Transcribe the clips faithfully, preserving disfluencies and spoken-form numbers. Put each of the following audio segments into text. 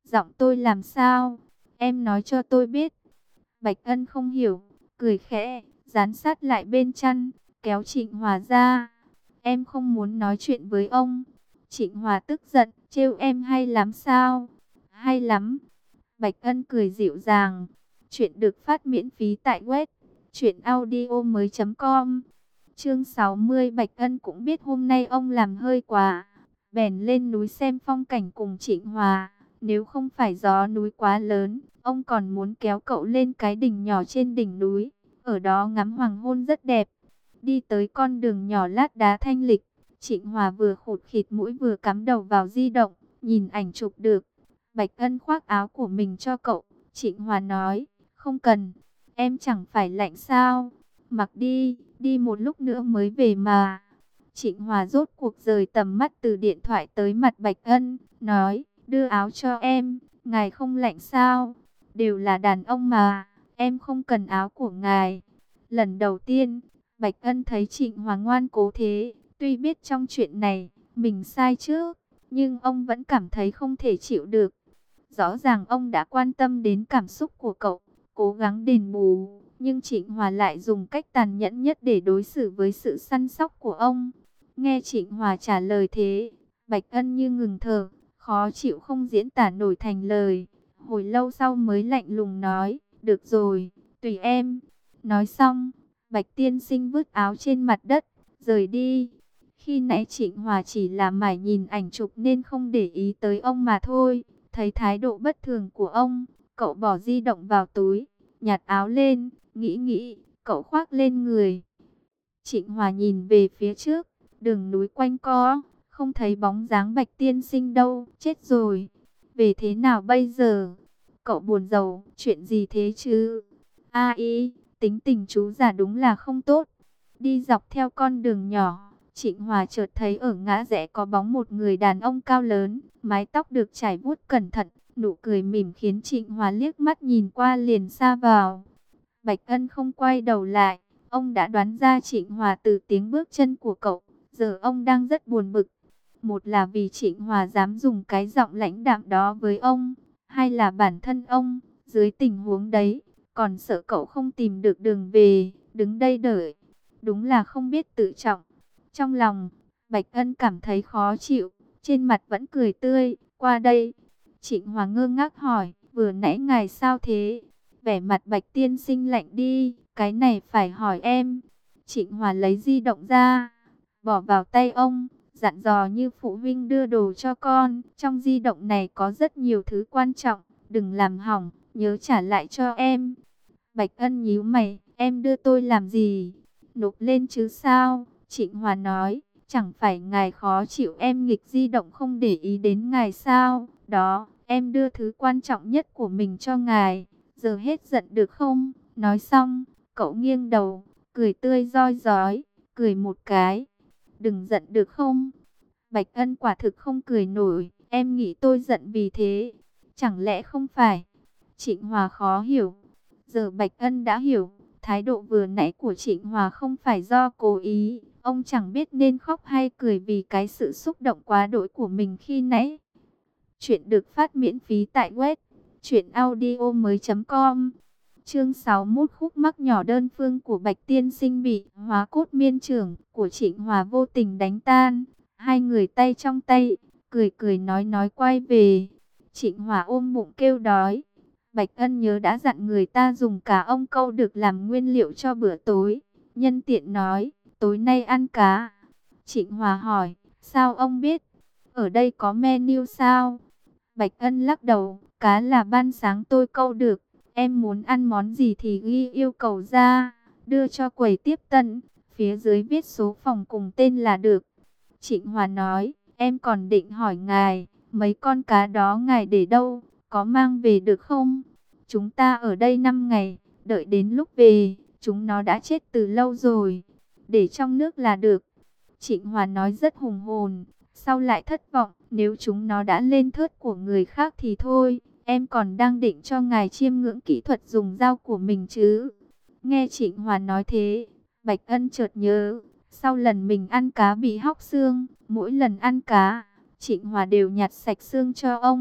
Giọng tôi làm sao? Em nói cho tôi biết. Bạch Ân không hiểu, cười khẽ, dán sát lại bên chăn, kéo Trịnh Hòa ra. Em không muốn nói chuyện với ông. Trịnh Hòa tức giận, trêu em hay lắm sao? Hay lắm. Bạch Ân cười dịu dàng. Chuyện được phát miễn phí tại web truyện audio mới chấm com. Chương sáu mươi. Bạch Ân cũng biết hôm nay ông làm hơi quá, bèn lên núi xem phong cảnh cùng Trịnh Hòa. Nếu không phải gió núi quá lớn, ông còn muốn kéo cậu lên cái đỉnh nhỏ trên đỉnh núi, ở đó ngắm hoàng hôn rất đẹp. Đi tới con đường nhỏ lát đá thanh lịch, Trịnh Hòa vừa khụt khịt mũi vừa cắm đầu vào di động, nhìn ảnh chụp được. Bạch Ân khoác áo của mình cho cậu. Trịnh Hòa nói, không cần, em chẳng phải lạnh sao? Mặc đi, đi một lúc nữa mới về mà. Trịnh Hòa rốt cuộc rời tầm mắt từ điện thoại tới mặt Bạch Ân, nói, đưa áo cho em, ngài không lạnh sao? Đều là đàn ông mà, em không cần áo của ngài. Lần đầu tiên, Bạch Ân thấy Trịnh Hòa ngoan cố thế, tuy biết trong chuyện này, mình sai trước, nhưng ông vẫn cảm thấy không thể chịu được. Rõ ràng ông đã quan tâm đến cảm xúc của cậu, cố gắng đền bù, nhưng Trịnh Hòa lại dùng cách tàn nhẫn nhất để đối xử với sự săn sóc của ông. Nghe Trịnh Hòa trả lời thế, Bạch Ân như ngừng thở, khó chịu không diễn tả nổi thành lời. Hồi lâu sau mới lạnh lùng nói, được rồi, tùy em. Nói xong, Bạch tiên sinh vứt áo trên mặt đất, rời đi. Khi nãy Trịnh Hòa chỉ là mải nhìn ảnh chụp nên không để ý tới ông mà thôi. Thấy thái độ bất thường của ông, cậu bỏ di động vào túi, nhặt áo lên, nghĩ nghĩ, cậu khoác lên người. Trịnh Hòa nhìn về phía trước, đường núi quanh co, không thấy bóng dáng Bạch tiên sinh đâu, chết rồi. Về thế nào bây giờ? Cậu buồn rầu, chuyện gì thế chứ? A y, tính tình chú già đúng là không tốt. Đi dọc theo con đường nhỏ, Trịnh Hòa chợt thấy ở ngã rẽ có bóng một người đàn ông cao lớn, mái tóc được chải vuốt cẩn thận, nụ cười mỉm khiến Trịnh Hòa liếc mắt nhìn qua liền sa vào. Bạch Ân không quay đầu lại, ông đã đoán ra Trịnh Hòa từ tiếng bước chân của cậu, giờ ông đang rất buồn bực. Một là vì Trịnh Hòa dám dùng cái giọng lãnh đạm đó với ông, hai là bản thân ông, dưới tình huống đấy, còn sợ cậu không tìm được đường về, đứng đây đợi. Đúng là không biết tự trọng. Trong lòng, Bạch Ân cảm thấy khó chịu, trên mặt vẫn cười tươi, qua đây. Trịnh Hòa ngơ ngác hỏi, vừa nãy ngài sao thế? Vẻ mặt Bạch tiên sinh lạnh đi, cái này phải hỏi em. Trịnh Hòa lấy di động ra, bỏ vào tay ông, dặn dò như phụ huynh đưa đồ cho con. Trong di động này có rất nhiều thứ quan trọng, đừng làm hỏng, nhớ trả lại cho em. Bạch Ân nhíu mày, em đưa tôi làm gì? Nộp lên chứ sao? Trịnh Hòa nói, chẳng phải ngài khó chịu em nghịch di động không để ý đến ngài sao? Đó, em đưa thứ quan trọng nhất của mình cho ngài, giờ hết giận được không? Nói xong, cậu nghiêng đầu, cười tươi roi rói, cười một cái. Đừng giận được không? Bạch Ân quả thực không cười nổi, em nghĩ tôi giận vì thế. Chẳng lẽ không phải? Trịnh Hòa khó hiểu. Giờ Bạch Ân đã hiểu, thái độ vừa nãy của Trịnh Hòa không phải do cố ý. Ông chẳng biết nên khóc hay cười vì cái sự xúc động quá đỗi của mình khi nãy. Chuyện được phát miễn phí tại web truyện audio mới chấm com. Chương sáu mươi mốt. Khúc mắc nhỏ đơn phương của Bạch tiên sinh bị hóa cốt miên trưởng của Trịnh Hòa vô tình đánh tan. Hai người tay trong tay, cười cười nói nói quay về. Trịnh Hòa ôm bụng kêu đói. Bạch Ân nhớ đã dặn người ta dùng cá ông câu được làm nguyên liệu cho bữa tối. Nhân tiện nói, tối nay ăn cá. Trịnh Hòa hỏi, sao ông biết? Ở đây có menu sao? Bạch Ân lắc đầu, cá là ban sáng tôi câu được. Em muốn ăn món gì thì ghi yêu cầu ra, đưa cho quầy tiếp tân. Phía dưới viết số phòng cùng tên là được. Trịnh Hòa nói, em còn định hỏi ngài, mấy con cá đó ngài để đâu? Có mang về được không? Chúng ta ở đây năm ngày, đợi đến lúc về, chúng nó đã chết từ lâu rồi. Để trong nước là được. Trịnh Hòa nói rất hùng hồn, sau lại thất vọng, nếu chúng nó đã lên thớt của người khác thì thôi, em còn đang định cho ngài chiêm ngưỡng kỹ thuật dùng dao của mình chứ. Nghe Trịnh Hòa nói thế, Bạch Ân chợt nhớ, sau lần mình ăn cá bị hóc xương, mỗi lần ăn cá, Trịnh Hòa đều nhặt sạch xương cho ông.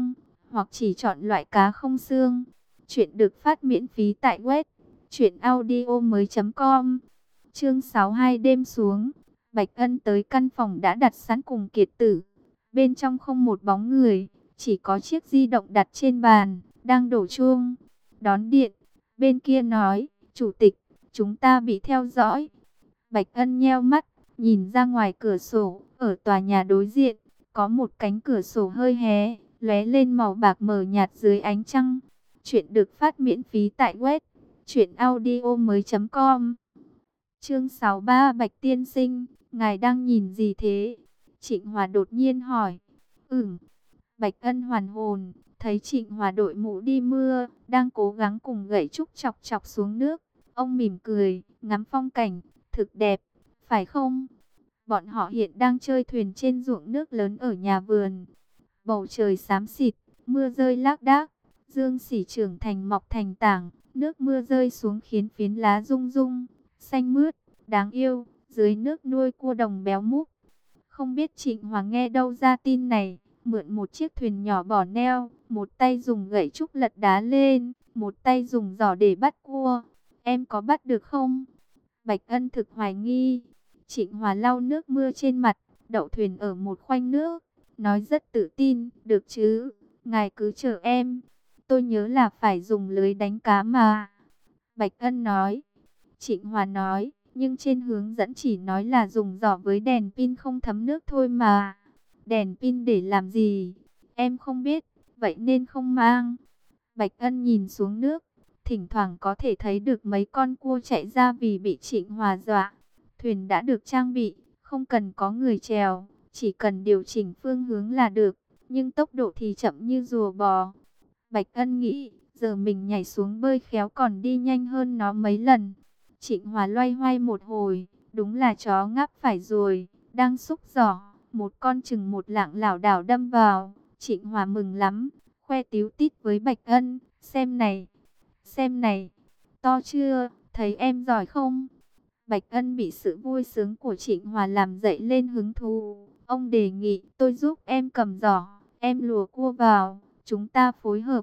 hoặc chỉ chọn loại cá không xương. Chuyện được phát miễn phí tại web truyện audio mới chấm com. Chương sáu mươi hai đêm xuống, Bạch Ân tới căn phòng đã đặt sẵn cùng Kiệt Tử. Bên trong không một bóng người, chỉ có chiếc di động đặt trên bàn, đang đổ chuông. Đón điện, bên kia nói, chủ tịch, chúng ta bị theo dõi. Bạch Ân nheo mắt, nhìn ra ngoài cửa sổ, ở tòa nhà đối diện, có một cánh cửa sổ hơi hé, lóe lên màu bạc mờ nhạt dưới ánh trăng. Chuyện được phát miễn phí tại web truyện audio mới chấm com. Chương sáu mươi ba Bạch tiên sinh, ngài đang nhìn gì thế? Trịnh Hòa đột nhiên hỏi. Ừm. Bạch Ân hoàn hồn, thấy Trịnh Hòa đội mũ đi mưa, đang cố gắng cùng gậy trúc chọc chọc xuống nước. Ông mỉm cười, ngắm phong cảnh, thực đẹp, phải không? Bọn họ hiện đang chơi thuyền trên ruộng nước lớn ở nhà vườn. Bầu trời xám xịt, mưa rơi lác đác, dương xỉ trưởng thành mọc thành tảng, nước mưa rơi xuống khiến phiến lá rung rung, xanh mướt, đáng yêu, dưới nước nuôi cua đồng béo múp. Không biết Trịnh Hòa nghe đâu ra tin này, mượn một chiếc thuyền nhỏ bỏ neo, một tay dùng gậy trúc lật đá lên, một tay dùng giỏ để bắt cua. Em có bắt được không? Bạch Ân thực hoài nghi. Trịnh Hòa lau nước mưa trên mặt, đậu thuyền ở một khoanh nước, nói rất tự tin, được chứ, ngài cứ chờ em. Tôi nhớ là phải dùng lưới đánh cá mà. Bạch Ân nói. Trịnh Hòa nói, nhưng trên hướng dẫn chỉ nói là dùng giỏ với đèn pin không thấm nước thôi mà. Đèn pin để làm gì? Em không biết, vậy nên không mang. Bạch Ân nhìn xuống nước, thỉnh thoảng có thể thấy được mấy con cua chạy ra vì bị Trịnh Hòa dọa. Thuyền đã được trang bị, không cần có người chèo, chỉ cần điều chỉnh phương hướng là được, nhưng tốc độ thì chậm như rùa bò. Bạch Ân nghĩ, giờ mình nhảy xuống bơi khéo còn đi nhanh hơn nó mấy lần. Trịnh Hòa loay hoay một hồi, đúng là chó ngáp phải rồi, đang xúc giỏ, một con chừng một lạng lảo đảo đâm vào. Trịnh Hòa mừng lắm, khoe tíu tít với Bạch Ân, xem này, xem này, to chưa, thấy em giỏi không? Bạch Ân bị sự vui sướng của Trịnh Hòa làm dậy lên hứng thú. Ông đề nghị tôi giúp em cầm giỏ, em lùa cua vào, chúng ta phối hợp.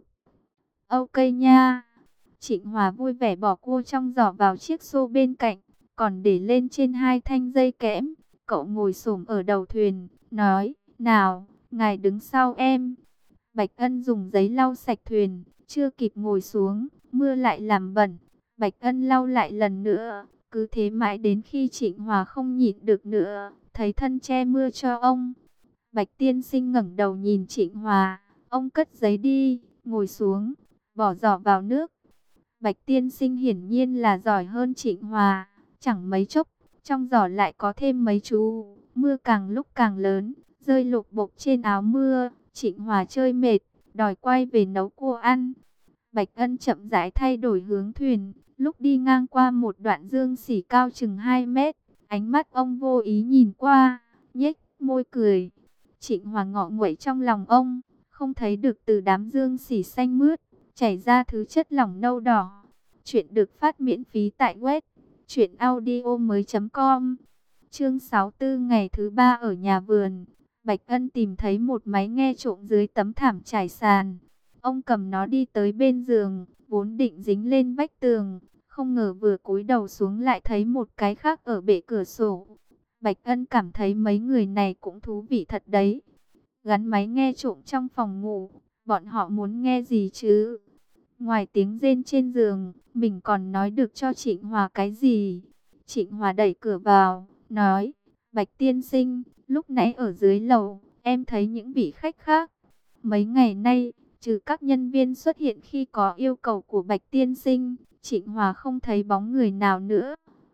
Ok nha. Trịnh Hòa vui vẻ bỏ cua trong giỏ vào chiếc xô bên cạnh, còn để lên trên hai thanh dây kẽm. Cậu ngồi xổm ở đầu thuyền, nói, nào, ngài đứng sau em. Bạch Ân dùng giấy lau sạch thuyền, chưa kịp ngồi xuống, mưa lại làm bẩn. Bạch Ân lau lại lần nữa, cứ thế mãi đến khi Trịnh Hòa không nhịn được nữa, thấy thân che mưa cho ông. Bạch tiên sinh ngẩng đầu nhìn Trịnh Hòa, ông cất giấy đi, ngồi xuống, bỏ giỏ vào nước. Bạch tiên sinh hiển nhiên là giỏi hơn Trịnh Hòa, chẳng mấy chốc, trong giỏ lại có thêm mấy chú. Mưa càng lúc càng lớn, rơi lục bục trên áo mưa. Trịnh Hòa chơi mệt, đòi quay về nấu cua ăn. Bạch Ân chậm rãi thay đổi hướng thuyền, lúc đi ngang qua một đoạn dương xỉ cao chừng hai mét, ánh mắt ông vô ý nhìn qua, nhếch môi cười. Trịnh Hòa ngọ nguậy trong lòng ông, không thấy được từ đám dương xỉ xanh mướt chảy ra thứ chất lỏng nâu đỏ. Chuyện được phát miễn phí tại web truyện audio mới chấm com. Chương sáu mươi tư ngày thứ ba ở nhà vườn. Bạch Ân tìm thấy một máy nghe trộm dưới tấm thảm trải sàn. Ông cầm nó đi tới bên giường, vốn định dính lên vách tường, không ngờ vừa cúi đầu xuống lại thấy một cái khác ở bệ cửa sổ. Bạch Ân cảm thấy mấy người này cũng thú vị thật đấy. Gắn máy nghe trộm trong phòng ngủ, bọn họ muốn nghe gì chứ? Ngoài tiếng rên trên giường, mình còn nói được cho Trịnh Hòa cái gì? Trịnh Hòa đẩy cửa vào, nói, Bạch tiên sinh, lúc nãy ở dưới lầu, em thấy những vị khách khác. Mấy ngày nay, trừ các nhân viên xuất hiện khi có yêu cầu của Bạch tiên sinh, Trịnh Hòa không thấy bóng người nào nữa.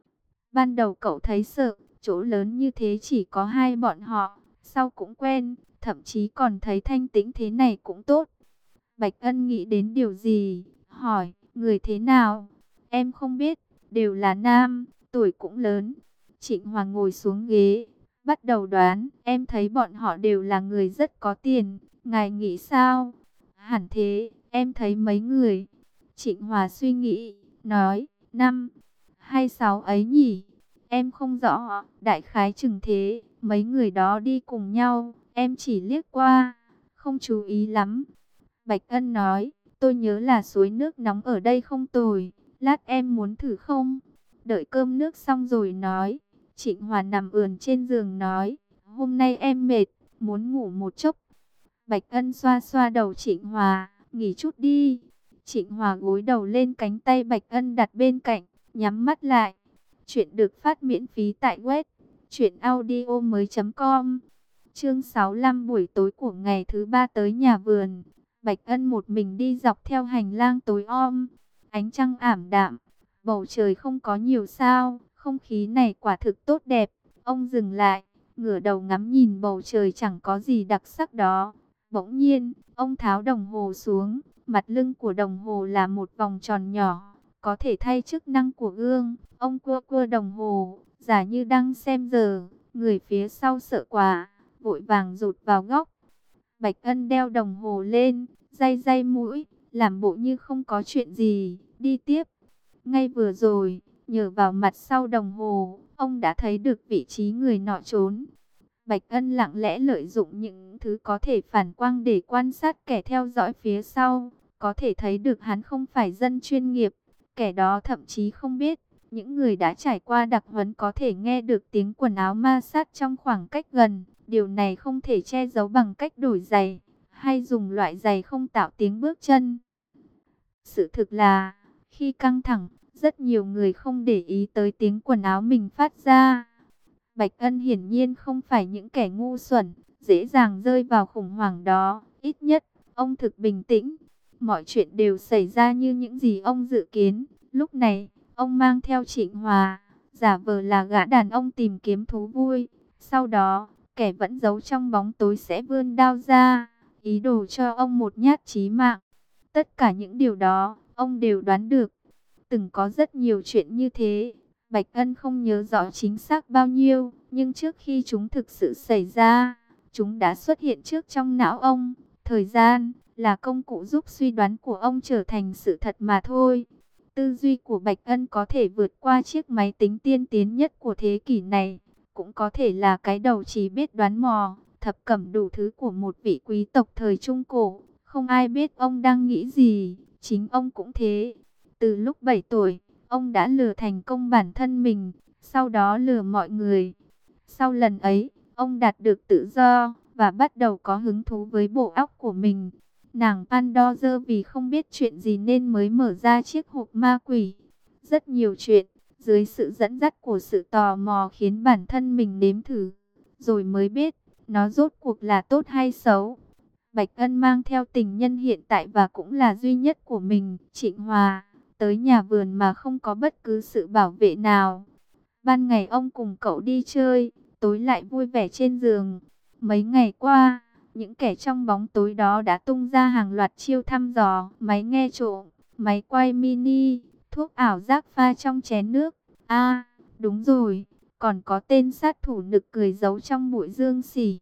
Ban đầu cậu thấy sợ, chỗ lớn như thế chỉ có hai bọn họ, sau cũng quen, thậm chí còn thấy thanh tĩnh thế này cũng tốt. Bạch Ân nghĩ đến điều gì, hỏi, người thế nào? Em không biết, đều là nam, tuổi cũng lớn. Trịnh Hòa ngồi xuống ghế, bắt đầu đoán, em thấy bọn họ đều là người rất có tiền, ngài nghĩ sao? Hẳn thế, em thấy mấy người. Trịnh Hòa suy nghĩ, nói, năm, hay sáu ấy nhỉ? Em không rõ, đại khái chừng thế, mấy người đó đi cùng nhau, em chỉ liếc qua, không chú ý lắm. Bạch Ân nói, tôi nhớ là suối nước nóng ở đây không tồi, lát em muốn thử không? Đợi cơm nước xong rồi nói. Trịnh Hòa nằm ườn trên giường nói, hôm nay em mệt, muốn ngủ một chốc. Bạch Ân xoa xoa đầu Trịnh Hòa, nghỉ chút đi. Trịnh Hòa gối đầu lên cánh tay Bạch Ân đặt bên cạnh, nhắm mắt lại. Chuyện được phát miễn phí tại web truyện audio mới chấm com. Chương sáu mươi lăm buổi tối của ngày thứ ba tới nhà vườn. Bạch Ân một mình đi dọc theo hành lang tối om, ánh trăng ảm đạm, bầu trời không có nhiều sao, không khí này quả thực tốt đẹp. Ông dừng lại, ngửa đầu ngắm nhìn bầu trời chẳng có gì đặc sắc đó. Bỗng nhiên, ông tháo đồng hồ xuống, mặt lưng của đồng hồ là một vòng tròn nhỏ, có thể thay chức năng của gương. Ông cua cua đồng hồ, giả như đang xem giờ, người phía sau sợ quá, vội vàng rụt vào góc. Bạch Ân đeo đồng hồ lên, day day mũi, làm bộ như không có chuyện gì, đi tiếp. Ngay vừa rồi, nhờ vào mặt sau đồng hồ, ông đã thấy được vị trí người nọ trốn. Bạch Ân lặng lẽ lợi dụng những thứ có thể phản quang để quan sát kẻ theo dõi phía sau, có thể thấy được hắn không phải dân chuyên nghiệp, kẻ đó thậm chí không biết. Những người đã trải qua đặc huấn có thể nghe được tiếng quần áo ma sát trong khoảng cách gần. Điều này không thể che giấu bằng cách đổi giày, hay dùng loại giày không tạo tiếng bước chân. Sự thực là, khi căng thẳng, rất nhiều người không để ý tới tiếng quần áo mình phát ra. Bạch Ân hiển nhiên không phải những kẻ ngu xuẩn, dễ dàng rơi vào khủng hoảng đó. Ít nhất, ông thực bình tĩnh. Mọi chuyện đều xảy ra như những gì ông dự kiến. Lúc này, ông mang theo Trịnh Hòa, giả vờ là gã đàn ông tìm kiếm thú vui. Sau đó, kẻ vẫn giấu trong bóng tối sẽ vươn đao ra, ý đồ cho ông một nhát chí mạng. Tất cả những điều đó, ông đều đoán được. Từng có rất nhiều chuyện như thế. Bạch Ân không nhớ rõ chính xác bao nhiêu, nhưng trước khi chúng thực sự xảy ra, chúng đã xuất hiện trước trong não ông. Thời gian là công cụ giúp suy đoán của ông trở thành sự thật mà thôi. Tư duy của Bạch Ân có thể vượt qua chiếc máy tính tiên tiến nhất của thế kỷ này, cũng có thể là cái đầu chỉ biết đoán mò, thập cẩm đủ thứ của một vị quý tộc thời Trung Cổ. Không ai biết ông đang nghĩ gì, chính ông cũng thế. Từ lúc bảy tuổi, ông đã lừa thành công bản thân mình, sau đó lừa mọi người. Sau lần ấy, ông đạt được tự do và bắt đầu có hứng thú với bộ óc của mình. Nàng Pandora vì không biết chuyện gì nên mới mở ra chiếc hộp ma quỷ. Rất nhiều chuyện, dưới sự dẫn dắt của sự tò mò khiến bản thân mình nếm thử, rồi mới biết nó rốt cuộc là tốt hay xấu. Bạch Ân mang theo tình nhân hiện tại và cũng là duy nhất của mình, Trịnh Hòa, tới nhà vườn mà không có bất cứ sự bảo vệ nào. Ban ngày ông cùng cậu đi chơi, tối lại vui vẻ trên giường. Mấy ngày qua, những kẻ trong bóng tối đó đã tung ra hàng loạt chiêu thăm dò, máy nghe trộm, máy quay mini, thuốc ảo giác pha trong chén nước. À, đúng rồi, còn có tên sát thủ nực cười giấu trong bụi dương xỉ.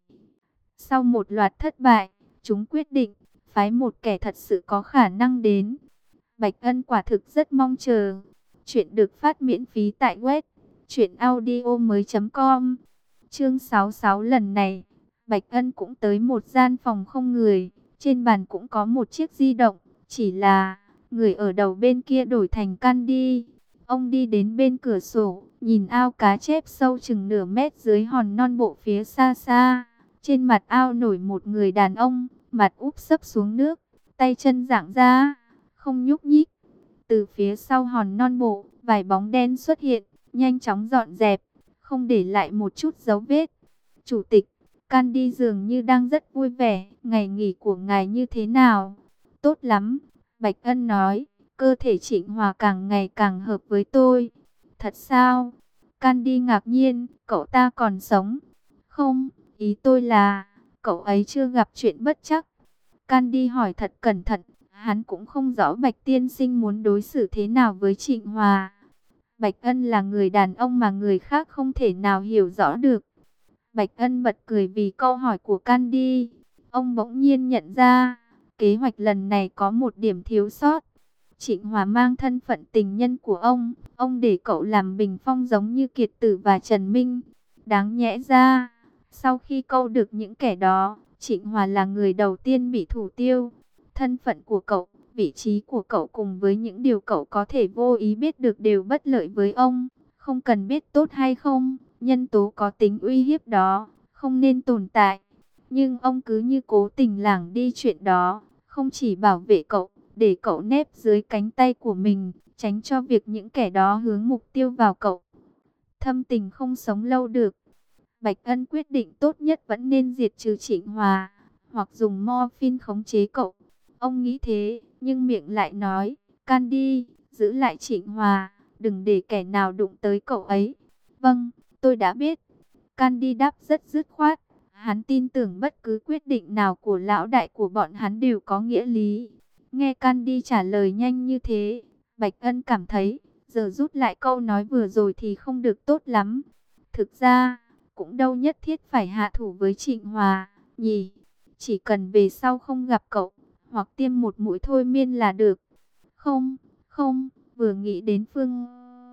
Sau một loạt thất bại, chúng quyết định phái một kẻ thật sự có khả năng đến. Bạch Ân quả thực rất mong chờ. Chuyện được phát miễn phí tại web truyện audio mới chấm com. Chương sáu mươi sáu lần này, Bạch Ân cũng tới một gian phòng không người. Trên bàn cũng có một chiếc di động, chỉ là người ở đầu bên kia đổi thành Candy. Ông đi đến bên cửa sổ, nhìn ao cá chép sâu chừng nửa mét dưới hòn non bộ phía xa xa. Trên mặt ao nổi một người đàn ông, mặt úp sấp xuống nước, tay chân giãn ra, không nhúc nhích. Từ phía sau hòn non bộ, vài bóng đen xuất hiện, nhanh chóng dọn dẹp, không để lại một chút dấu vết. Chủ tịch, Candy dường như đang rất vui vẻ, ngày nghỉ của ngài như thế nào? Tốt lắm, Bạch Ân nói, cơ thể Trịnh Hòa càng ngày càng hợp với tôi. Thật sao? Candy ngạc nhiên, cậu ta còn sống? Không, ý tôi là, cậu ấy chưa gặp chuyện bất trắc. Candy hỏi thật cẩn thận, hắn cũng không rõ Bạch tiên sinh muốn đối xử thế nào với Trịnh Hòa. Bạch Ân là người đàn ông mà người khác không thể nào hiểu rõ được. Bạch Ân bật cười vì câu hỏi của Candy. Ông bỗng nhiên nhận ra, kế hoạch lần này có một điểm thiếu sót. Trịnh Hòa mang thân phận tình nhân của ông, ông để cậu làm bình phong giống như Kiệt Tử và Trần Minh. Đáng nhẽ ra, sau khi câu được những kẻ đó, Trịnh Hòa là người đầu tiên bị thủ tiêu. Thân phận của cậu, vị trí của cậu cùng với những điều cậu có thể vô ý biết được đều bất lợi với ông. Không cần biết tốt hay không, nhân tố có tính uy hiếp đó, không nên tồn tại. Nhưng ông cứ như cố tình lảng đi chuyện đó, không chỉ bảo vệ cậu, để cậu nép dưới cánh tay của mình, tránh cho việc những kẻ đó hướng mục tiêu vào cậu. Thâm tình không sống lâu được. Bạch Ân quyết định tốt nhất vẫn nên diệt trừ Trịnh Hòa, hoặc dùng morphine khống chế cậu. Ông nghĩ thế, nhưng miệng lại nói, Candy, giữ lại Trịnh Hòa, đừng để kẻ nào đụng tới cậu ấy. Vâng, tôi đã biết. Candy đáp rất dứt khoát. Hắn tin tưởng bất cứ quyết định nào của lão đại của bọn hắn đều có nghĩa lý. Nghe Candy trả lời nhanh như thế, Bạch Ân cảm thấy, giờ rút lại câu nói vừa rồi thì không được tốt lắm. Thực ra, cũng đâu nhất thiết phải hạ thủ với Trịnh Hòa, nhỉ. Chỉ cần về sau không gặp cậu, hoặc tiêm một mũi thôi miên là được. Không, không, vừa nghĩ đến phương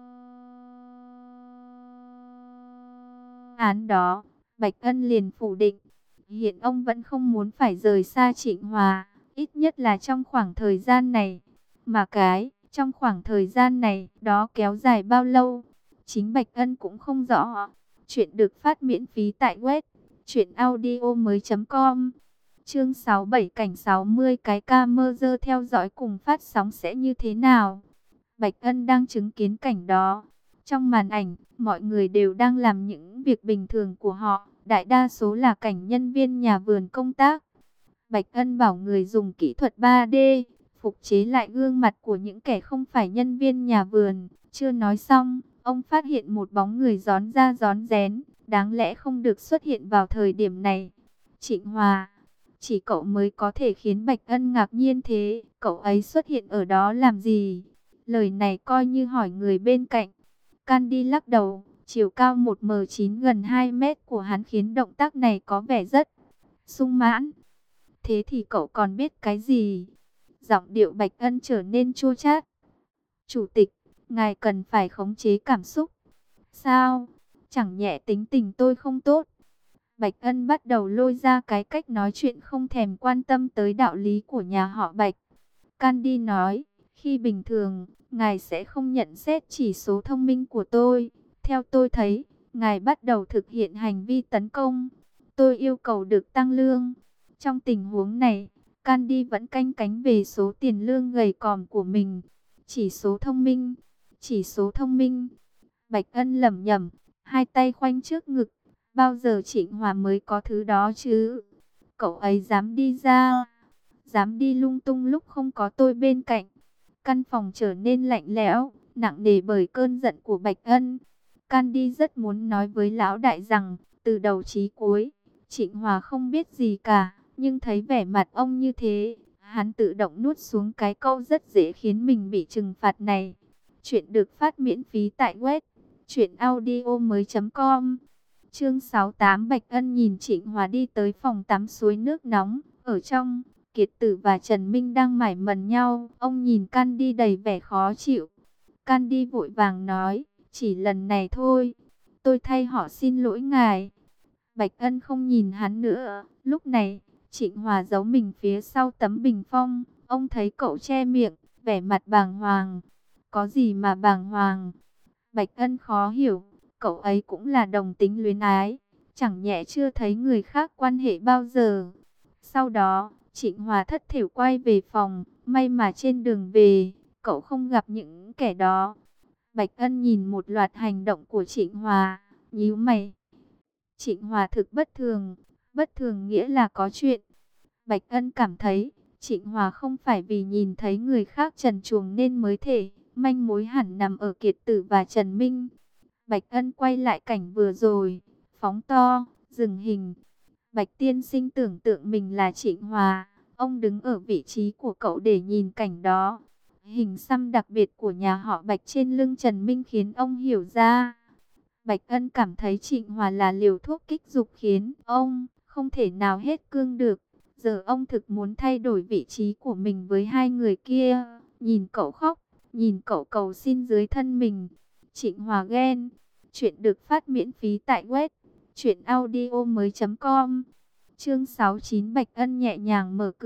án đó, Bạch Ân liền phủ định. Hiện ông vẫn không muốn phải rời xa Trịnh Hòa, ít nhất là trong khoảng thời gian này. Mà cái, trong khoảng thời gian này, đó kéo dài bao lâu, chính Bạch Ân cũng không rõ. Chuyện được phát miễn phí tại web truyệnaudiomoi chấm com. Chương sáu mươi bảy cảnh sáu mươi cái camera theo dõi cùng phát sóng sẽ như thế nào? Bạch Ân đang chứng kiến cảnh đó. Trong màn ảnh, mọi người đều đang làm những việc bình thường của họ, đại đa số là cảnh nhân viên nhà vườn công tác. Bạch Ân bảo người dùng kỹ thuật ba D, phục chế lại gương mặt của những kẻ không phải nhân viên nhà vườn. Chưa nói xong, ông phát hiện một bóng người rón ra rón rén, đáng lẽ không được xuất hiện vào thời điểm này. Trịnh Hòa, chỉ cậu mới có thể khiến Bạch Ân ngạc nhiên thế, cậu ấy xuất hiện ở đó làm gì? Lời này coi như hỏi người bên cạnh. Candy lắc đầu, chiều cao một mét chín gần hai mét của hắn khiến động tác này có vẻ rất sung mãn. Thế thì cậu còn biết cái gì? Giọng điệu Bạch Ân trở nên chua chát. Chủ tịch, ngài cần phải khống chế cảm xúc. Sao? Chẳng nhẹ tính tình tôi không tốt. Bạch Ân bắt đầu lôi ra cái cách nói chuyện không thèm quan tâm tới đạo lý của nhà họ Bạch. Candy nói, khi bình thường, ngài sẽ không nhận xét chỉ số thông minh của tôi. Theo tôi thấy, ngài bắt đầu thực hiện hành vi tấn công. Tôi yêu cầu được tăng lương. Trong tình huống này, Candy vẫn canh cánh về số tiền lương gầy còm của mình. Chỉ số thông minh, chỉ số thông minh. Bạch Ân lẩm nhẩm, hai tay khoanh trước ngực. Bao giờ Trịnh Hòa mới có thứ đó chứ? Cậu ấy dám đi ra, dám đi lung tung lúc không có tôi bên cạnh. Căn phòng trở nên lạnh lẽo, nặng nề bởi cơn giận của Bạch Ân. Candy rất muốn nói với lão đại rằng, từ đầu chí cuối, Trịnh Hòa không biết gì cả. Nhưng thấy vẻ mặt ông như thế, hắn tự động nuốt xuống cái câu rất dễ khiến mình bị trừng phạt này. Chuyện được phát miễn phí tại web truyệnaudiomoi chấm com. Chương sáu mươi tám. Bạch Ân nhìn Trịnh Hòa đi tới phòng tắm suối nước nóng. Ở trong, Kiệt Tử và Trần Minh đang mải mần nhau. Ông nhìn Candy đầy vẻ khó chịu. Candy vội vàng nói, chỉ lần này thôi, tôi thay họ xin lỗi ngài. Bạch Ân không nhìn hắn nữa. Lúc này, Trịnh Hòa giấu mình phía sau tấm bình phong. Ông thấy cậu che miệng, vẻ mặt bàng hoàng. Có gì mà bàng hoàng? Bạch Ân khó hiểu. Cậu ấy cũng là đồng tính luyến ái, chẳng nhẽ chưa thấy người khác quan hệ bao giờ. Sau đó, Trịnh Hòa thất thểu quay về phòng. May mà trên đường về, cậu không gặp những kẻ đó. Bạch Ân nhìn một loạt hành động của Trịnh Hòa, nhíu mày. Trịnh Hòa thực bất thường, bất thường nghĩa là có chuyện. Bạch Ân cảm thấy, Trịnh Hòa không phải vì nhìn thấy người khác trần truồng nên mới thể, manh mối hẳn nằm ở Kiệt Tử và Trần Minh. Bạch Ân quay lại cảnh vừa rồi, phóng to, dừng hình. Bạch tiên sinh tưởng tượng mình là Trịnh Hòa, ông đứng ở vị trí của cậu để nhìn cảnh đó. Hình xăm đặc biệt của nhà họ Bạch trên lưng Trần Minh khiến ông hiểu ra. Bạch Ân cảm thấy Trịnh Hòa là liều thuốc kích dục khiến ông không thể nào hết cương được. Giờ ông thực muốn thay đổi vị trí của mình với hai người kia. Nhìn cậu khóc, nhìn cậu cầu xin dưới thân mình. Trịnh Hòa ghen. Chuyện được phát miễn phí tại web truyệnaudiomoi chấm com. Chương sáu mươi chín. Bạch Ân nhẹ nhàng mở cửa,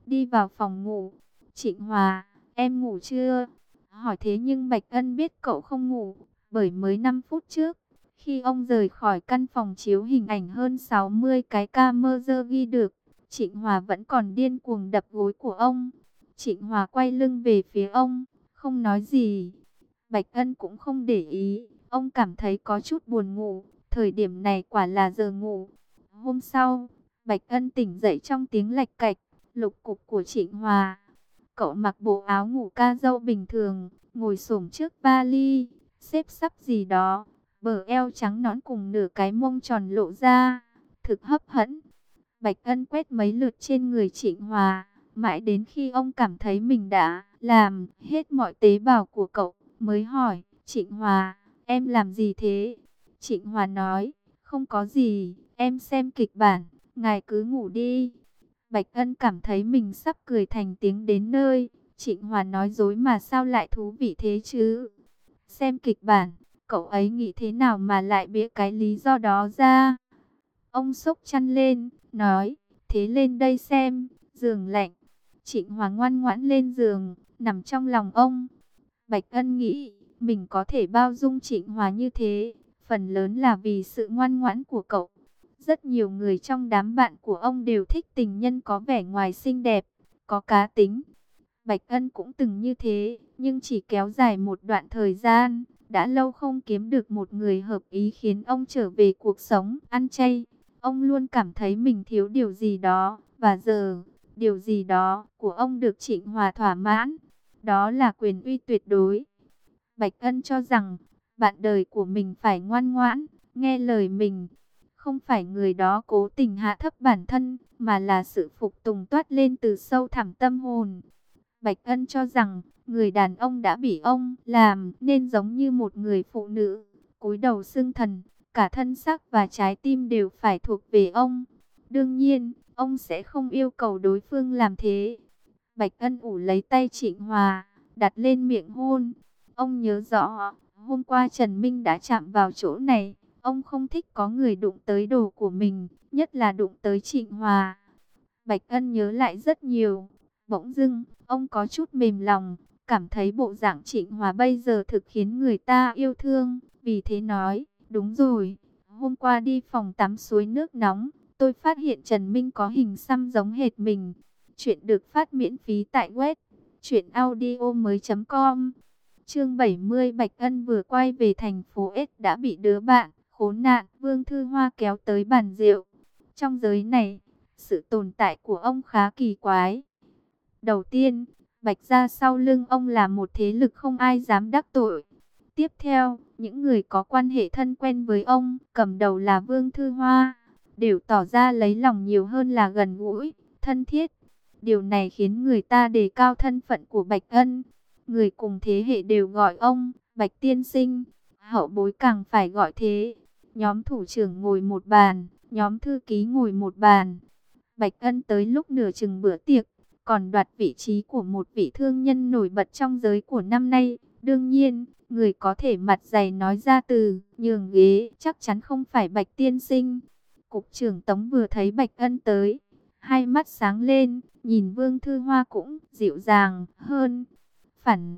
đi vào phòng ngủ. Trịnh Hòa, em ngủ chưa? Hỏi thế nhưng Bạch Ân biết cậu không ngủ, bởi mới năm phút trước, khi ông rời khỏi căn phòng chiếu hình ảnh hơn sáu mươi cái camera ghi được, Trịnh Hòa vẫn còn điên cuồng đập gối của ông. Trịnh Hòa quay lưng về phía ông, không nói gì. Bạch Ân cũng không để ý, ông cảm thấy có chút buồn ngủ, thời điểm này quả là giờ ngủ. Hôm sau, Bạch Ân tỉnh dậy trong tiếng lạch cạch, lục cục của Trịnh Hòa. Cậu mặc bộ áo ngủ ca dâu bình thường, ngồi xổm trước vali, xếp sắp gì đó, bờ eo trắng nõn cùng nửa cái mông tròn lộ ra, thực hấp dẫn. Bạch Ân quét mấy lượt trên người Trịnh Hòa, mãi đến khi ông cảm thấy mình đã làm hết mọi tế bào của cậu, mới hỏi, Trịnh Hòa, em làm gì thế? Trịnh Hòa nói, không có gì, em xem kịch bản, ngài cứ ngủ đi. Bạch Ân cảm thấy mình sắp cười thành tiếng đến nơi. Trịnh Hòa nói dối mà sao lại thú vị thế chứ? Xem kịch bản, cậu ấy nghĩ thế nào mà lại bịa cái lý do đó ra? Ông xốc chăn lên, nói, thế lên đây xem, giường lạnh. Trịnh Hòa ngoan ngoãn lên giường, nằm trong lòng ông. Bạch Ân nghĩ, mình có thể bao dung Trịnh Hòa như thế, phần lớn là vì sự ngoan ngoãn của cậu. Rất nhiều người trong đám bạn của ông đều thích tình nhân có vẻ ngoài xinh đẹp, có cá tính. Bạch Ân cũng từng như thế, nhưng chỉ kéo dài một đoạn thời gian. Đã lâu không kiếm được một người hợp ý khiến ông trở về cuộc sống ăn chay. Ông luôn cảm thấy mình thiếu điều gì đó, và giờ, điều gì đó của ông được Trịnh Hòa thỏa mãn. Đó là quyền uy tuyệt đối. Bạch Ân cho rằng, bạn đời của mình phải ngoan ngoãn, nghe lời mình. Không phải người đó cố tình hạ thấp bản thân, mà là sự phục tùng toát lên từ sâu thẳm tâm hồn. Bạch Ân cho rằng, người đàn ông đã bị ông làm nên giống như một người phụ nữ, cúi đầu xưng thần, cả thân xác và trái tim đều phải thuộc về ông. Đương nhiên, ông sẽ không yêu cầu đối phương làm thế. Bạch Ân ủ lấy tay Trịnh Hòa, đặt lên miệng hôn. Ông nhớ rõ, hôm qua Trần Minh đã chạm vào chỗ này. Ông không thích có người đụng tới đồ của mình, nhất là đụng tới Trịnh Hòa. Bạch Ân nhớ lại rất nhiều. Bỗng dưng, ông có chút mềm lòng, cảm thấy bộ dạng Trịnh Hòa bây giờ thực khiến người ta yêu thương. Vì thế nói, đúng rồi, hôm qua đi phòng tắm suối nước nóng, tôi phát hiện Trần Minh có hình xăm giống hệt mình. Chuyện được phát miễn phí tại web truyện audio mới chấm com. Chương bảy mươi. Bạch Ân vừa quay về thành phố S đã bị đứa bạn khốn nạn Vương Thư Hoa kéo tới bàn rượu. Trong giới này, sự tồn tại của ông khá kỳ quái. Đầu tiên, Bạch gia sau lưng ông là một thế lực không ai dám đắc tội. Tiếp theo, những người có quan hệ thân quen với ông, cầm đầu là Vương Thư Hoa, đều tỏ ra lấy lòng nhiều hơn là gần gũi, thân thiết. Điều này khiến người ta đề cao thân phận của Bạch Ân. Người cùng thế hệ đều gọi ông Bạch tiên sinh, hậu bối càng phải gọi thế. Nhóm thủ trưởng ngồi một bàn, nhóm thư ký ngồi một bàn. Bạch Ân tới lúc nửa chừng bữa tiệc, còn đoạt vị trí của một vị thương nhân nổi bật trong giới của năm nay. Đương nhiên, người có thể mặt dày nói ra từ nhường ghế chắc chắn không phải Bạch tiên sinh. Cục trưởng Tống vừa thấy Bạch Ân tới, hai mắt sáng lên, nhìn Vương Thư Hoa cũng dịu dàng hơn. Phản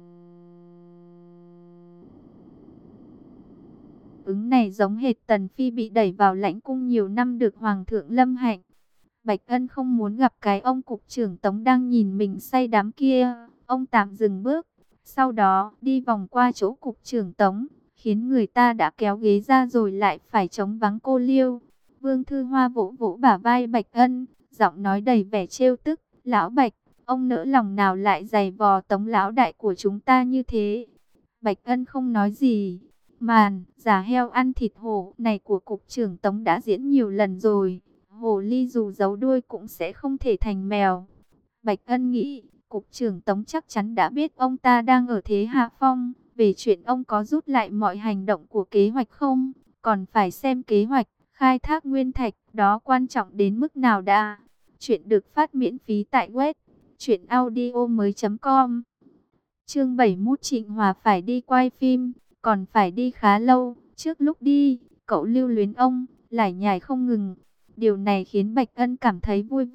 ứng này giống hệt Tần Phi bị đẩy vào lãnh cung nhiều năm được Hoàng thượng lâm hạnh. Bạch Ân không muốn gặp cái ông cục trưởng Tống đang nhìn mình say đắm kia. Ông tạm dừng bước, sau đó đi vòng qua chỗ cục trưởng Tống, khiến người ta đã kéo ghế ra rồi lại phải trống vắng cô liêu. Vương Thư Hoa vỗ vỗ bả vai Bạch Ân, giọng nói đầy vẻ trêu tức, lão Bạch, ông nỡ lòng nào lại giày vò Tống lão đại của chúng ta như thế. Bạch Ân không nói gì. Màn giả heo ăn thịt hổ này của cục trưởng Tống đã diễn nhiều lần rồi. Hồ ly dù giấu đuôi cũng sẽ không thể thành mèo. Bạch Ân nghĩ, cục trưởng Tống chắc chắn đã biết ông ta đang ở thế hạ phong. Về chuyện ông có rút lại mọi hành động của kế hoạch không, còn phải xem kế hoạch khai thác nguyên thạch đó quan trọng đến mức nào đã. Chuyện được phát miễn phí tại web truyện audio mới chấm com. Chương bảy mươi mốt. Trịnh Hòa phải đi quay phim, còn phải đi khá lâu. Trước lúc đi, cậu lưu luyến ông, lải nhải không ngừng. Điều này khiến Bạch Ân cảm thấy vui vẻ.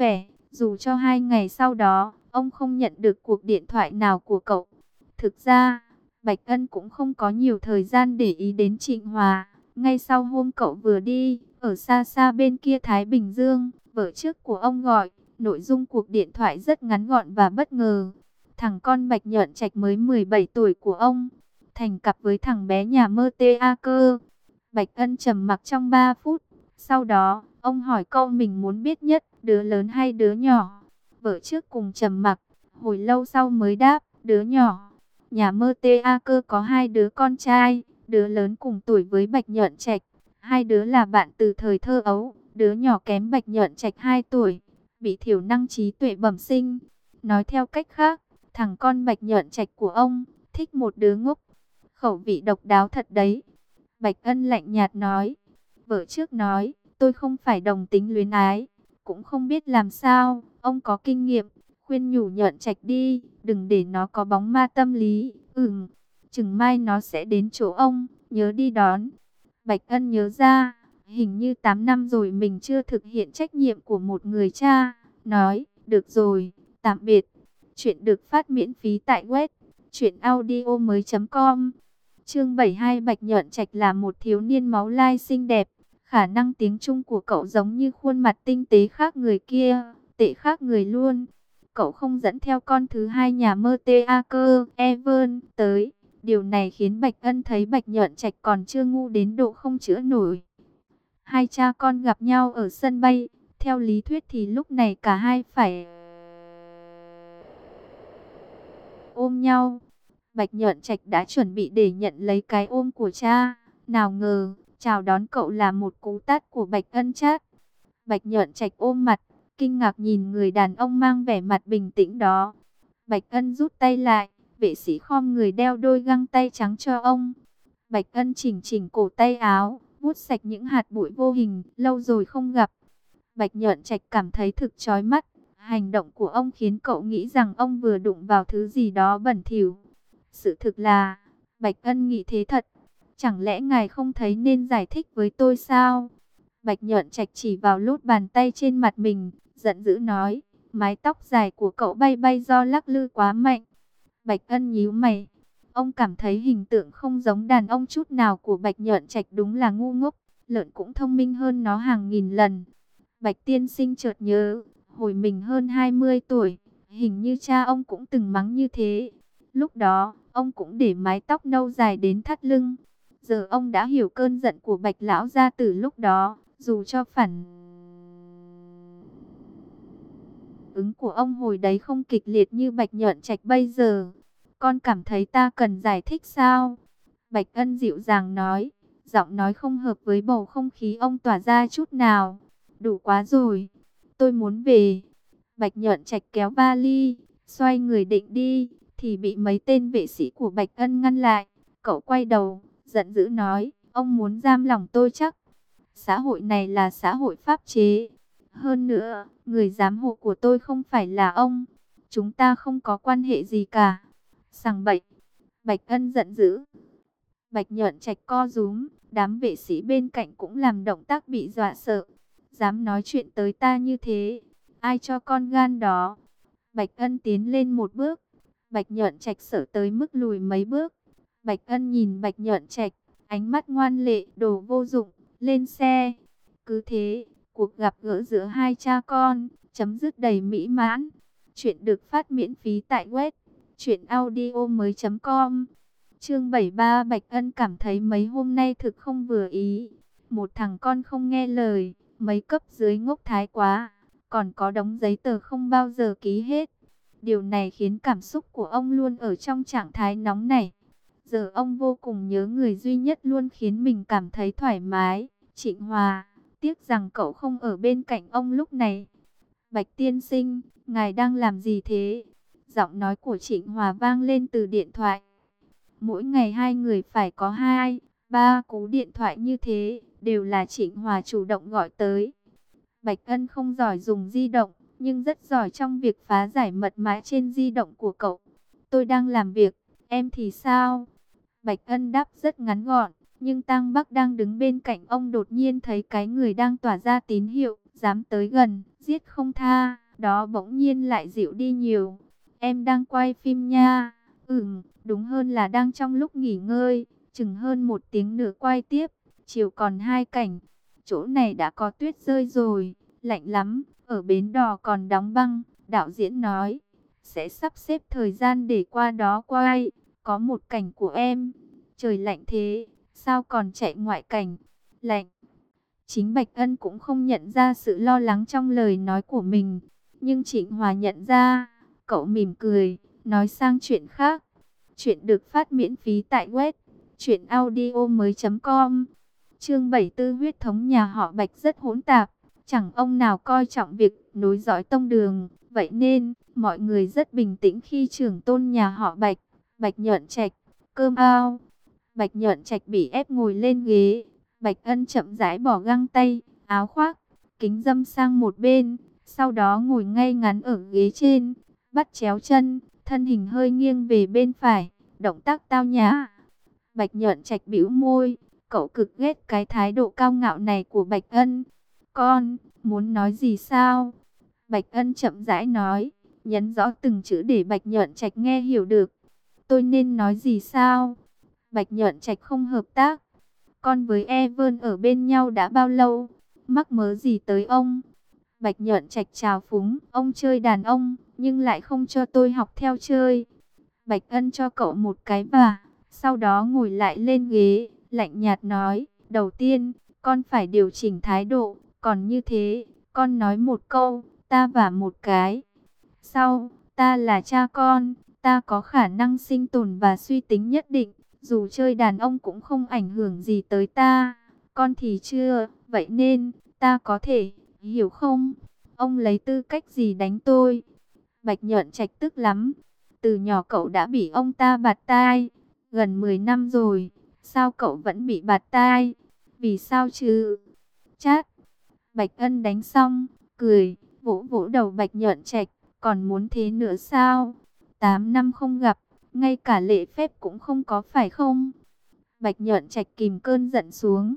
Dù cho hai ngày sau đó, ông không nhận được cuộc điện thoại nào của cậu. Thực ra, Bạch Ân cũng không có nhiều thời gian để ý đến Trịnh Hòa. Ngay sau hôm cậu vừa đi, ở xa xa bên kia Thái Bình Dương, vợ trước của ông gọi. Nội dung cuộc điện thoại rất ngắn gọn và bất ngờ. Thằng con Bạch Nhợn Trạch mới mười bảy tuổi của ông, thành cặp với thằng bé nhà mơ tê a cơ. Bạch Ân trầm mặc trong ba phút. Sau đó, ông hỏi câu mình muốn biết nhất, đứa lớn hay đứa nhỏ? Vợ trước cùng trầm mặc, hồi lâu sau mới đáp, đứa nhỏ. Nhà mơ tê a cơ có hai đứa con trai, đứa lớn cùng tuổi với Bạch Nhợn Trạch. Hai đứa là bạn từ thời thơ ấu, đứa nhỏ kém Bạch Nhợn Trạch hai tuổi, bị thiểu năng trí tuệ bẩm sinh. Nói theo cách khác, thằng con Bạch Nhợn Trạch của ông thích một đứa ngốc. Khẩu vị độc đáo thật đấy. Bạch Ân lạnh nhạt nói. Vợ trước nói, tôi không phải đồng tính luyến ái, cũng không biết làm sao. Ông có kinh nghiệm, khuyên nhủ Nhợn Trạch đi, đừng để nó có bóng ma tâm lý. Ừm, chừng mai nó sẽ đến chỗ ông, nhớ đi đón. Bạch Ân nhớ ra, hình như tám năm rồi mình chưa thực hiện trách nhiệm của một người cha. Nói, được rồi, tạm biệt. Chuyện được phát miễn phí tại web truyện audio mới chấm com. Chương bảy mươi hai. Bạch Nhợn Trạch là một thiếu niên máu lai xinh đẹp. Khả năng tiếng Trung của cậu giống như khuôn mặt tinh tế khác người kia, tệ khác người luôn. Cậu không dẫn theo con thứ hai nhà mơ tê a cơ, Evan, tới. Điều này khiến Bạch Ân thấy Bạch Nhợn Trạch còn chưa ngu đến độ không chữa nổi. Hai cha con gặp nhau ở sân bay. Theo lý thuyết thì lúc này cả hai phải ôm nhau. Bạch Nhợn Trạch đã chuẩn bị để nhận lấy cái ôm của cha. Nào ngờ, chào đón cậu là một cú tát của Bạch Ân chát. Bạch Nhợn Trạch ôm mặt, kinh ngạc nhìn người đàn ông mang vẻ mặt bình tĩnh đó. Bạch Ân rút tay lại, vệ sĩ khom người đeo đôi găng tay trắng cho ông. Bạch Ân chỉnh chỉnh cổ tay áo, vuốt sạch những hạt bụi vô hình, lâu rồi không gặp. Bạch Nhợn Trạch cảm thấy thực chói mắt. Hành động của ông khiến cậu nghĩ rằng ông vừa đụng vào thứ gì đó bẩn thỉu. Sự thực là, Bạch Ân nghĩ thế thật. Chẳng lẽ ngài không thấy nên giải thích với tôi sao? Bạch Nhợn Trạch chỉ vào lốt bàn tay trên mặt mình, giận dữ nói, mái tóc dài của cậu bay bay do lắc lư quá mạnh. Bạch Ân nhíu mày. Ông cảm thấy hình tượng không giống đàn ông chút nào của Bạch Nhợn Trạch đúng là ngu ngốc. Lợn cũng thông minh hơn nó hàng nghìn lần. Bạch tiên sinh chợt nhớ, hồi mình hơn hai mươi tuổi, hình như cha ông cũng từng mắng như thế. Lúc đó, ông cũng để mái tóc nâu dài đến thắt lưng. Giờ ông đã hiểu cơn giận của Bạch lão gia từ lúc đó, dù cho phản ứng của ông hồi đấy không kịch liệt như Bạch Nhợn Trạch bây giờ. Con cảm thấy ta cần giải thích sao? Bạch Ân dịu dàng nói, giọng nói không hợp với bầu không khí ông tỏa ra chút nào. Đủ quá rồi, tôi muốn về. Bạch Nhợn Trạch kéo vali, xoay người định đi, thì bị mấy tên vệ sĩ của Bạch Ân ngăn lại. Cậu quay đầu, giận dữ nói, ông muốn giam lòng tôi chắc. Xã hội này là xã hội pháp chế. Hơn nữa, người giám hộ của tôi không phải là ông. Chúng ta không có quan hệ gì cả. Sằng bậy. Bạch Ân giận dữ. Bạch Nhợn Trạch co rúm, đám vệ sĩ bên cạnh cũng làm động tác bị dọa sợ. Dám nói chuyện tới ta như thế, ai cho con gan đó? Bạch Ân tiến lên một bước, Bạch Nhợn Trạch sợ tới mức lùi mấy bước. Bạch Ân nhìn Bạch Nhợn Trạch, ánh mắt ngoan lệ, đồ vô dụng, lên xe. Cứ thế, cuộc gặp gỡ giữa hai cha con chấm dứt đầy mỹ mãn. Chuyện được phát miễn phí tại web truyện audio mới chấm com. Chương bảy mươi ba. Bạch Ân cảm thấy mấy hôm nay thực không vừa ý. Một thằng con không nghe lời, mấy cấp dưới ngốc thái quá, còn có đống giấy tờ không bao giờ ký hết. Điều này khiến cảm xúc của ông luôn ở trong trạng thái nóng nảy. Giờ ông vô cùng nhớ người duy nhất luôn khiến mình cảm thấy thoải mái, Trịnh Hòa. Tiếc rằng cậu không ở bên cạnh ông lúc này. Bạch tiên sinh, ngài đang làm gì thế? Giọng nói của Trịnh Hòa vang lên từ điện thoại. Mỗi ngày hai người phải có hai, ba cú điện thoại như thế, đều là Trịnh Hòa chủ động gọi tới. Bạch Ân không giỏi dùng di động, nhưng rất giỏi trong việc phá giải mật mã trên di động của cậu. Tôi đang làm việc, em thì sao? Bạch Ân đáp rất ngắn gọn, nhưng Tăng Bắc đang đứng bên cạnh ông đột nhiên thấy cái người đang tỏa ra tín hiệu, dám tới gần, giết không tha. đó bỗng nhiên lại dịu đi nhiều. Em đang quay phim nha. Ừm, đúng hơn là đang trong lúc nghỉ ngơi. Chừng hơn một tiếng nữa quay tiếp. Chiều còn hai cảnh. Chỗ này đã có tuyết rơi rồi. Lạnh lắm. Ở bến đò còn đóng băng. Đạo diễn nói sẽ sắp xếp thời gian để qua đó quay. Có một cảnh của em. Trời lạnh thế, sao còn chạy ngoại cảnh? Lạnh. Chính Bạch Ân cũng không nhận ra sự lo lắng trong lời nói của mình. Nhưng Trịnh Hòa nhận ra. Cậu mỉm cười, nói sang chuyện khác. Chuyện được phát miễn phí tại web truyện audio mới chấm com. Chương bảy mươi tư, huyết thống nhà họ Bạch rất hỗn tạp. Chẳng ông nào coi trọng việc nối dõi tông đường. Vậy nên, mọi người rất bình tĩnh khi trưởng tôn nhà họ Bạch, Bạch Nhợn Trạch, cơm ao. Bạch Nhợn Trạch bị ép ngồi lên ghế. Bạch Ân chậm rãi bỏ găng tay, áo khoác, kính dâm sang một bên. Sau đó ngồi ngay ngắn ở ghế trên, bắt chéo chân, thân hình hơi nghiêng về bên phải, động tác tao nhã. Bạch Nhợn Trạch bĩu môi, cậu cực ghét cái thái độ cao ngạo này của Bạch Ân. Con, muốn nói gì sao? Bạch Ân chậm rãi nói, nhấn rõ từng chữ để Bạch Nhợn Trạch nghe hiểu được. Tôi nên nói gì sao? Bạch Nhợn Trạch không hợp tác. Con với Evan ở bên nhau đã bao lâu? Mắc mớ gì tới ông? Bạch Nhợn Trạch trào phúng, ông chơi đàn ông, nhưng lại không cho tôi học theo chơi. Bạch Ân cho cậu một cái vả, sau đó ngồi lại lên ghế, lạnh nhạt nói, đầu tiên, con phải điều chỉnh thái độ, còn như thế, con nói một câu, ta vả một cái. Sau, ta là cha con, ta có khả năng sinh tồn và suy tính nhất định, dù chơi đàn ông cũng không ảnh hưởng gì tới ta, con thì chưa, vậy nên, ta có thể, hiểu không? Ông lấy tư cách gì đánh tôi? Bạch Nhợn Trạch tức lắm, từ nhỏ cậu đã bị ông ta bạt tai, gần mười năm rồi, sao cậu vẫn bị bạt tai? Vì sao chứ? Chát! Bạch Ân đánh xong, cười, vỗ vỗ đầu Bạch Nhợn Trạch, còn muốn thế nữa sao? Tám năm không gặp, ngay cả lễ phép cũng không có phải không? Bạch Nhợn Trạch kìm cơn giận xuống.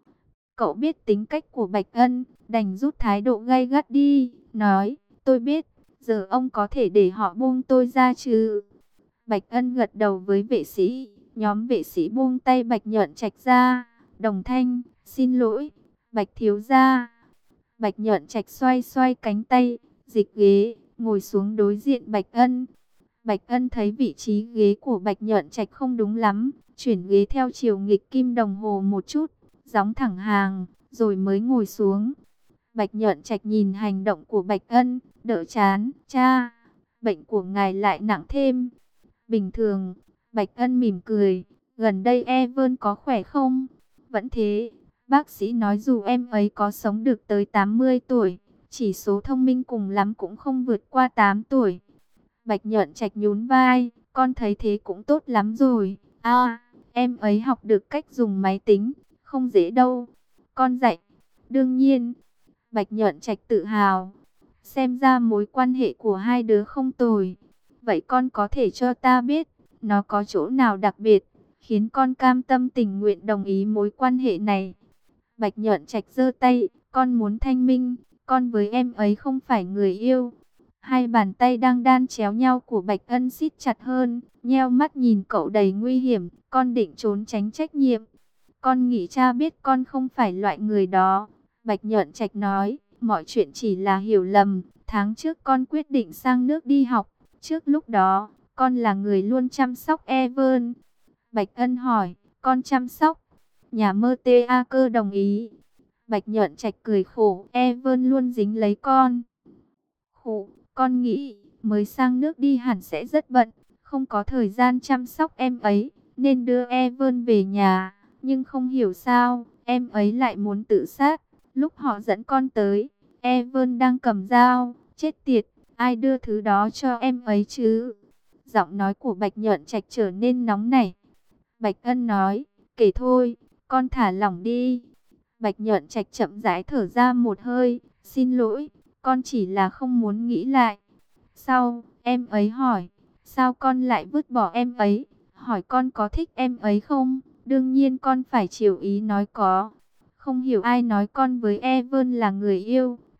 Cậu biết tính cách của Bạch Ân, đành rút thái độ gay gắt đi, nói, tôi biết, giờ ông có thể để họ buông tôi ra chứ? Bạch Ân gật đầu với vệ sĩ, nhóm vệ sĩ buông tay Bạch Nhợn Trạch ra, đồng thanh, xin lỗi, Bạch thiếu gia. Bạch Nhợn Trạch xoay xoay cánh tay, dịch ghế, ngồi xuống đối diện Bạch Ân. Bạch Ân thấy vị trí ghế của Bạch Nhợn Trạch không đúng lắm, chuyển ghế theo chiều nghịch kim đồng hồ một chút, gióng thẳng hàng, rồi mới ngồi xuống. Bạch Nhợn Trạch nhìn hành động của Bạch Ân, đỡ chán, cha, bệnh của ngài lại nặng thêm. Bình thường, Bạch Ân mỉm cười, gần đây Evan có khỏe không? Vẫn thế, bác sĩ nói dù em ấy có sống được tới tám mươi tuổi, chỉ số thông minh cùng lắm cũng không vượt qua tám tuổi. Bạch Nhợn Trạch nhún vai, con thấy thế cũng tốt lắm rồi. À, em ấy học được cách dùng máy tính, không dễ đâu. Con dạy, đương nhiên. Bạch Nhợn Trạch tự hào, xem ra mối quan hệ của hai đứa không tồi. Vậy con có thể cho ta biết, nó có chỗ nào đặc biệt, khiến con cam tâm tình nguyện đồng ý mối quan hệ này? Bạch Nhợn Trạch giơ tay, con muốn thanh minh, con với em ấy không phải người yêu. Hai bàn tay đang đan chéo nhau của Bạch Ân siết chặt hơn, nheo mắt nhìn cậu đầy nguy hiểm, con định trốn tránh trách nhiệm. Con nghĩ cha biết con không phải loại người đó. Bạch Nhợn Trạch nói, mọi chuyện chỉ là hiểu lầm, tháng trước con quyết định sang nước đi học, trước lúc đó, con là người luôn chăm sóc Evan. Bạch Ân hỏi, con chăm sóc? Nhà mơ tê a cơ đồng ý. Bạch Nhợn Trạch cười khổ, Evan luôn dính lấy con. Khổ, con nghĩ, mới sang nước đi hẳn sẽ rất bận, không có thời gian chăm sóc em ấy, nên đưa Evan về nhà. Nhưng không hiểu sao, em ấy lại muốn tự sát. Lúc họ dẫn con tới, Evan đang cầm dao, chết tiệt, ai đưa thứ đó cho em ấy chứ? Giọng nói của Bạch Nhợn Trạch trở nên nóng nảy. Bạch Ân nói, kể thôi, con thả lỏng đi. Bạch Nhợn Trạch chậm rãi thở ra một hơi, xin lỗi, con chỉ là không muốn nghĩ lại. Sau, em ấy hỏi, sao con lại vứt bỏ em ấy? Hỏi con có thích em ấy không? Đương nhiên con phải chiều ý nói có. Không hiểu ai nói con với Evan là người yêu.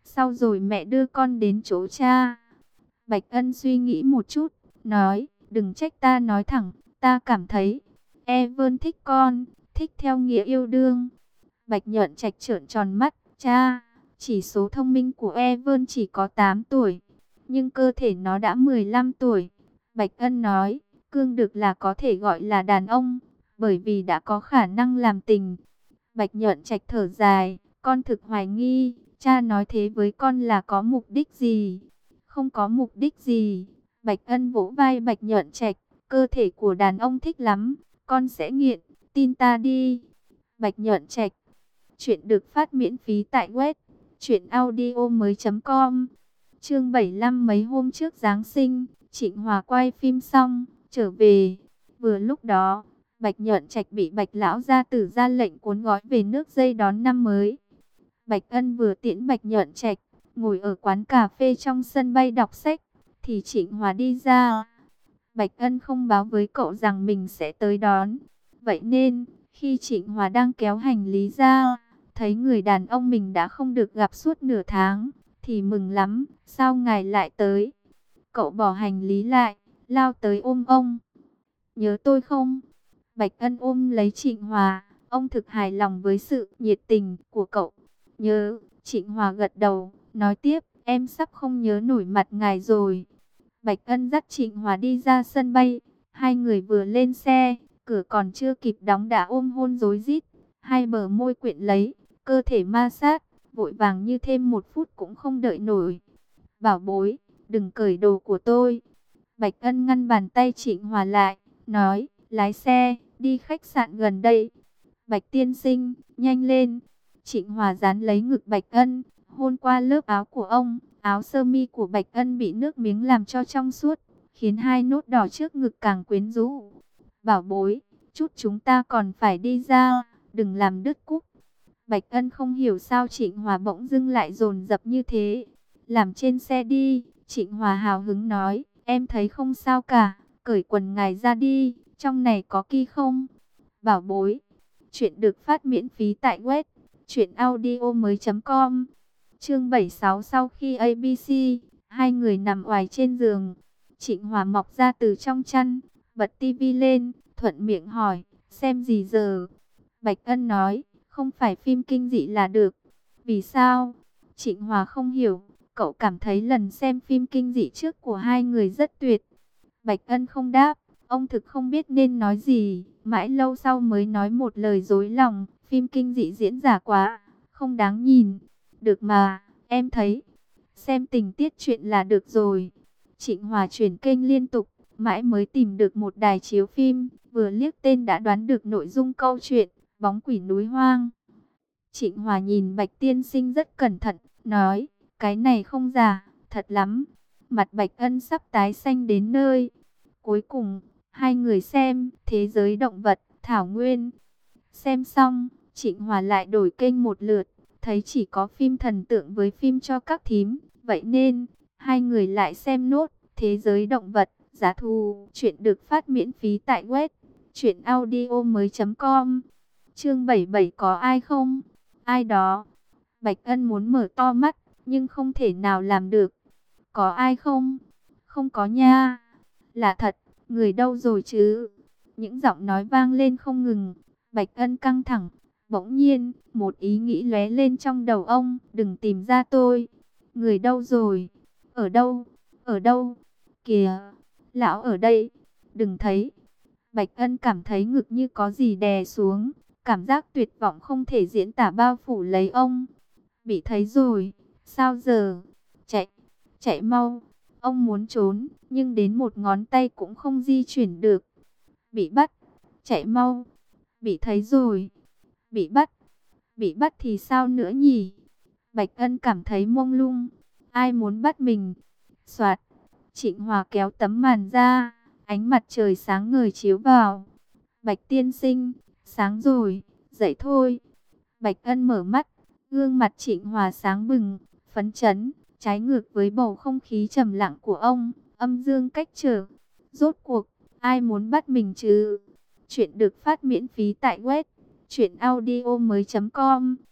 Sau rồi mẹ đưa con đến chỗ cha. Bạch Ân suy nghĩ một chút, nói, đừng trách ta nói thẳng, ta cảm thấy Evan thích con, thích theo nghĩa yêu đương. Bạch Nhợn Trạch trợn tròn mắt, cha, chỉ số thông minh của Evan chỉ có tám tuổi, nhưng cơ thể nó đã mười lăm tuổi. Bạch Ân nói, cương được là có thể gọi là đàn ông, bởi vì đã có khả năng làm tình. Bạch Nhợn Trạch thở dài, con thực hoài nghi, cha nói thế với con là có mục đích gì? Không có mục đích gì. Bạch Ân vỗ vai Bạch Nhợn Trạch, cơ thể của đàn ông thích lắm, con sẽ nghiện, tin ta đi. Bạch Nhợn Trạch. Chuyện được phát miễn phí tại web truyện audio mới chấm com. Chương bảy mươi lăm mấy hôm trước Giáng sinh, Trịnh Hòa quay phim xong, trở về. Vừa lúc đó, Bạch Nhợn Trạch bị Bạch lão gia tử ra lệnh cuốn gói về nước dây đón năm mới. Bạch Ân vừa tiễn Bạch Nhợn Trạch, ngồi ở quán cà phê trong sân bay đọc sách, thì Trịnh Hòa đi ra. Bạch Ân không báo với cậu rằng mình sẽ tới đón. Vậy nên, khi Trịnh Hòa đang kéo hành lý ra, thấy người đàn ông mình đã không được gặp suốt nửa tháng, thì mừng lắm, sao ngài lại tới? Cậu bỏ hành lý lại, lao tới ôm ông. Nhớ tôi không? Bạch Ân ôm lấy Trịnh Hòa, ông thực hài lòng với sự nhiệt tình của cậu. Nhớ, Trịnh Hòa gật đầu, nói tiếp, em sắp không nhớ nổi mặt ngài rồi. Bạch Ân dắt Trịnh Hòa đi ra sân bay, hai người vừa lên xe, cửa còn chưa kịp đóng đã ôm hôn rối rít, hai bờ môi quyện lấy, cơ thể ma sát, vội vàng như thêm một phút cũng không đợi nổi. Bảo bối, đừng cởi đồ của tôi. Bạch Ân ngăn bàn tay Trịnh Hòa lại, nói, lái xe, đi khách sạn gần đây. Bạch tiên sinh, nhanh lên. Trịnh Hòa dán lấy ngực Bạch Ân, hôn qua lớp áo của ông. Áo sơ mi của Bạch Ân bị nước miếng làm cho trong suốt, khiến hai nốt đỏ trước ngực càng quyến rũ. Bảo bối, chút chúng ta còn phải đi ra, đừng làm đứt cúc. Bạch Ân không hiểu sao Trịnh Hòa bỗng dưng lại dồn dập như thế. Làm trên xe đi, Trịnh Hòa hào hứng nói, em thấy không sao cả, cởi quần ngài ra đi, trong này có ki không? Bảo bối, chuyện được phát miễn phí tại web truyện audio mới chấm com. Chương bảy mươi sáu sau khi a bê xê, hai người nằm oải trên giường. Trịnh Hòa mọc ra từ trong chăn, bật tivi lên, thuận miệng hỏi, xem gì giờ? Bạch Ân nói, không phải phim kinh dị là được. Vì sao? Trịnh Hòa không hiểu, cậu cảm thấy lần xem phim kinh dị trước của hai người rất tuyệt. Bạch Ân không đáp, ông thực không biết nên nói gì, mãi lâu sau mới nói một lời dối lòng, phim kinh dị diễn giả quá, không đáng nhìn. Được mà, em thấy, xem tình tiết chuyện là được rồi. Trịnh Hòa chuyển kênh liên tục, mãi mới tìm được một đài chiếu phim, vừa liếc tên đã đoán được nội dung câu chuyện, Bóng quỷ núi hoang. Trịnh Hòa nhìn Bạch tiên sinh rất cẩn thận, nói, cái này không giả, thật lắm. Mặt Bạch Ân sắp tái xanh đến nơi. Cuối cùng, hai người xem Thế giới động vật, Thảo Nguyên. Xem xong, Trịnh Hòa lại đổi kênh một lượt, thấy chỉ có phim thần tượng với phim cho các thím. Vậy nên, hai người lại xem nốt Thế giới động vật, giá thú. Chuyện được phát miễn phí tại web truyện audio mới chấm com. Chương bảy mươi bảy có ai không? Ai đó? Bạch Ân muốn mở to mắt, nhưng không thể nào làm được. Có ai không? Không có nha. Là thật, người đâu rồi chứ? Những giọng nói vang lên không ngừng. Bạch Ân căng thẳng. Bỗng nhiên, một ý nghĩ lóe lên trong đầu ông. Đừng tìm ra tôi. Người đâu rồi? Ở đâu? Ở đâu? Kìa, lão ở đây. Đừng thấy. Bạch Ân cảm thấy ngực như có gì đè xuống. Cảm giác tuyệt vọng không thể diễn tả bao phủ lấy ông. Bị thấy rồi. Sao giờ? Chạy, chạy mau. Ông muốn trốn, nhưng đến một ngón tay cũng không di chuyển được. Bị bắt, chạy mau. Bị thấy rồi. Bị bắt, bị bắt thì sao nữa nhỉ? Bạch Ân cảm thấy mông lung. Ai muốn bắt mình? Soạt, Trịnh Hòa kéo tấm màn ra, ánh mặt trời sáng ngời chiếu vào. Bạch tiên sinh, sáng rồi, dậy thôi. Bạch Ân mở mắt, gương mặt Trịnh Hòa sáng bừng, phấn chấn, trái ngược với bầu không khí trầm lặng của ông, âm dương cách trở. Rốt cuộc, ai muốn bắt mình chứ? Chuyện được phát miễn phí tại web truyện audio mới chấm com.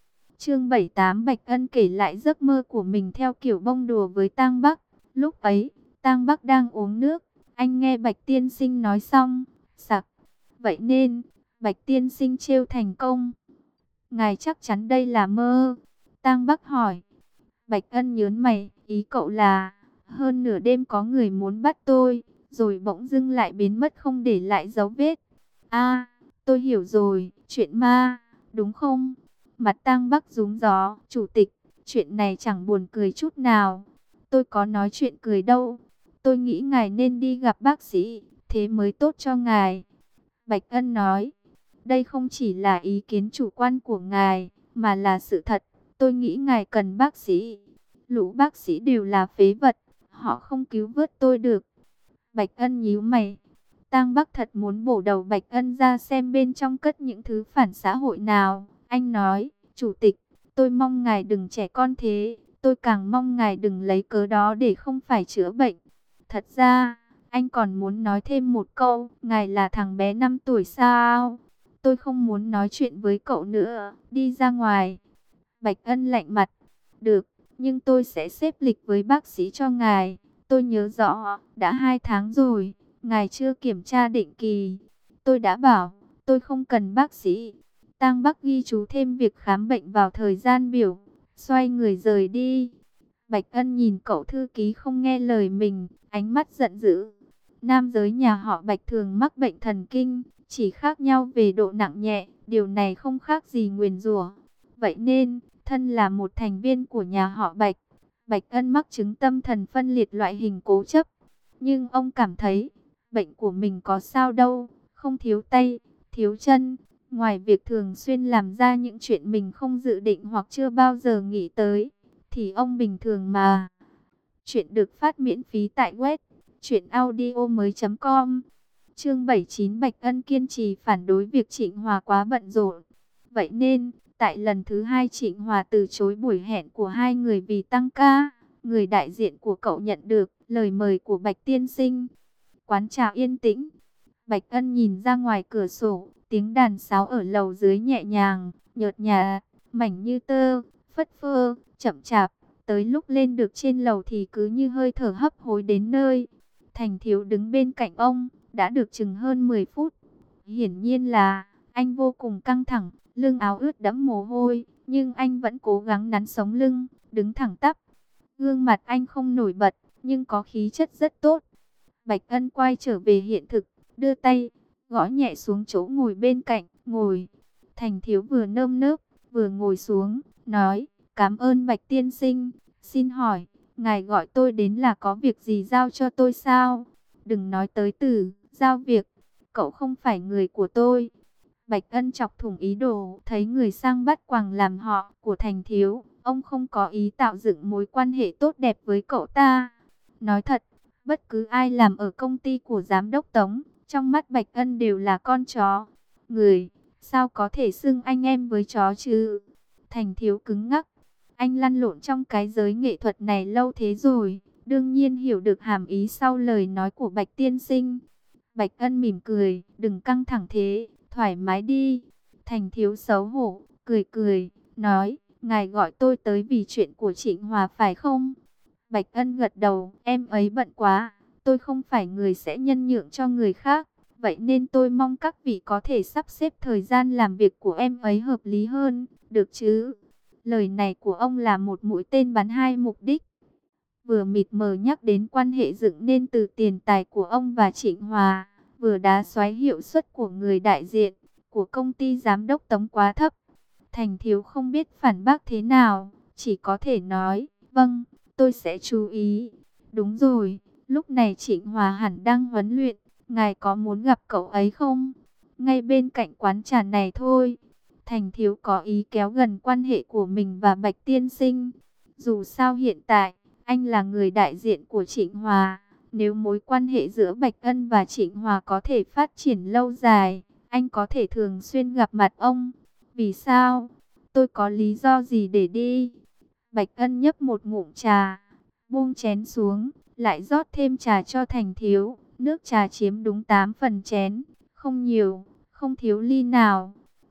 Chương bảy tám, Bạch Ân kể lại giấc mơ của mình theo kiểu bông đùa với Tang Bắc. Lúc ấy, Tang Bắc đang uống nước, anh nghe Bạch tiên sinh nói xong, sặc. Vậy nên, Bạch tiên sinh trêu thành công. Ngài chắc chắn đây là mơ. Tang Bắc hỏi. Bạch Ân nhớn mày, ý cậu là, hơn nửa đêm có người muốn bắt tôi, rồi bỗng dưng lại biến mất không để lại dấu vết. À, tôi hiểu rồi, chuyện ma, đúng không? Mặt Tang Bắc rúng gió, chủ tịch, chuyện này chẳng buồn cười chút nào. Tôi có nói chuyện cười đâu. Tôi nghĩ ngài nên đi gặp bác sĩ, thế mới tốt cho ngài. Bạch Ân nói, đây không chỉ là ý kiến chủ quan của ngài, mà là sự thật. Tôi nghĩ ngài cần bác sĩ. Lũ bác sĩ đều là phế vật, họ không cứu vớt tôi được. Bạch Ân nhíu mày. Tang Bắc thật muốn bổ đầu Bạch Ân ra xem bên trong cất những thứ phản xã hội nào. Anh nói, chủ tịch, tôi mong ngài đừng trẻ con thế. Tôi càng mong ngài đừng lấy cớ đó để không phải chữa bệnh. Thật ra, anh còn muốn nói thêm một câu. Ngài là thằng bé năm tuổi sao? Tôi không muốn nói chuyện với cậu nữa. Đi ra ngoài. Bạch Ân lạnh mặt. Được, nhưng tôi sẽ xếp lịch với bác sĩ cho ngài. Tôi nhớ rõ, đã hai tháng rồi. Ngài chưa kiểm tra định kỳ. Tôi đã bảo, tôi không cần bác sĩ. Tang Bắc ghi chú thêm việc khám bệnh vào thời gian biểu. Xoay người rời đi. Bạch Ân nhìn cậu thư ký không nghe lời mình, ánh mắt giận dữ. Nam giới nhà họ Bạch thường mắc bệnh thần kinh, chỉ khác nhau về độ nặng nhẹ. Điều này không khác gì nguyền rủa. Vậy nên, thân là một thành viên của nhà họ Bạch, Bạch Ân mắc chứng tâm thần phân liệt loại hình cố chấp. Nhưng ông cảm thấy, bệnh của mình có sao đâu, không thiếu tay, thiếu chân. Ngoài việc thường xuyên làm ra những chuyện mình không dự định hoặc chưa bao giờ nghĩ tới, thì ông bình thường mà. Chuyện được phát miễn phí tại web truyện audio mới chấm com. Chương bảy mươi chín, Bạch Ân kiên trì phản đối việc Trịnh Hòa quá bận rộn. Vậy nên, tại lần thứ hai Trịnh Hòa từ chối buổi hẹn của hai người vì tăng ca, người đại diện của cậu nhận được lời mời của Bạch tiên sinh. Quán trà yên tĩnh. Bạch Ân nhìn ra ngoài cửa sổ, tiếng đàn sáo ở lầu dưới nhẹ nhàng, nhợt nhạt, mảnh như tơ, phất phơ, chậm chạp. Tới lúc lên được trên lầu thì cứ như hơi thở hấp hối đến nơi. Thành Thiếu đứng bên cạnh ông, đã được chừng hơn mười phút. Hiển nhiên là, anh vô cùng căng thẳng, lưng áo ướt đẫm mồ hôi, nhưng anh vẫn cố gắng nắn sống lưng, đứng thẳng tắp. Gương mặt anh không nổi bật, nhưng có khí chất rất tốt. Bạch Ân quay trở về hiện thực, đưa tay, gõ nhẹ xuống chỗ ngồi bên cạnh, ngồi. Thành Thiếu vừa nơm nớp, vừa ngồi xuống, nói, cảm ơn Bạch tiên sinh, xin hỏi, ngài gọi tôi đến là có việc gì giao cho tôi sao? Đừng nói tới từ, giao việc, cậu không phải người của tôi. Bạch Ân chọc thủng ý đồ, thấy người sang bắt quàng làm họ của Thành Thiếu, ông không có ý tạo dựng mối quan hệ tốt đẹp với cậu ta. Nói thật, bất cứ ai làm ở công ty của giám đốc Tống, trong mắt Bạch Ân đều là con chó. Người, sao có thể xưng anh em với chó chứ? Thành Thiếu cứng ngắc, anh lăn lộn trong cái giới nghệ thuật này lâu thế rồi, đương nhiên hiểu được hàm ý sau lời nói của Bạch tiên sinh. Bạch Ân mỉm cười, đừng căng thẳng thế, thoải mái đi. Thành Thiếu xấu hổ, cười cười, nói, ngài gọi tôi tới vì chuyện của Trịnh Hòa phải không? Bạch Ân gật đầu, em ấy bận quá, tôi không phải người sẽ nhân nhượng cho người khác. Vậy nên tôi mong các vị có thể sắp xếp thời gian làm việc của em ấy hợp lý hơn, được chứ? Lời này của ông là một mũi tên bắn hai mục đích. Vừa mịt mờ nhắc đến quan hệ dựng nên từ tiền tài của ông và Trịnh Hòa, vừa đá xoáy hiệu suất của người đại diện của công ty giám đốc Tống quá thấp. Thành Thiếu không biết phản bác thế nào, chỉ có thể nói, vâng, tôi sẽ chú ý. Đúng rồi, lúc này Trịnh Hòa hẳn đang huấn luyện, ngài có muốn gặp cậu ấy không? Ngay bên cạnh quán trà này thôi. Thành Thiếu có ý kéo gần quan hệ của mình và Bạch tiên sinh. Dù sao hiện tại, anh là người đại diện của Trịnh Hòa. Nếu mối quan hệ giữa Bạch Ân và Trịnh Hòa có thể phát triển lâu dài, anh có thể thường xuyên gặp mặt ông. Vì sao? Tôi có lý do gì để đi? Bạch Ân nhấp một ngụm trà, buông chén xuống, lại rót thêm trà cho Thành Thiếu. Nước trà chiếm đúng tám phần chén, không nhiều, không thiếu ly nào.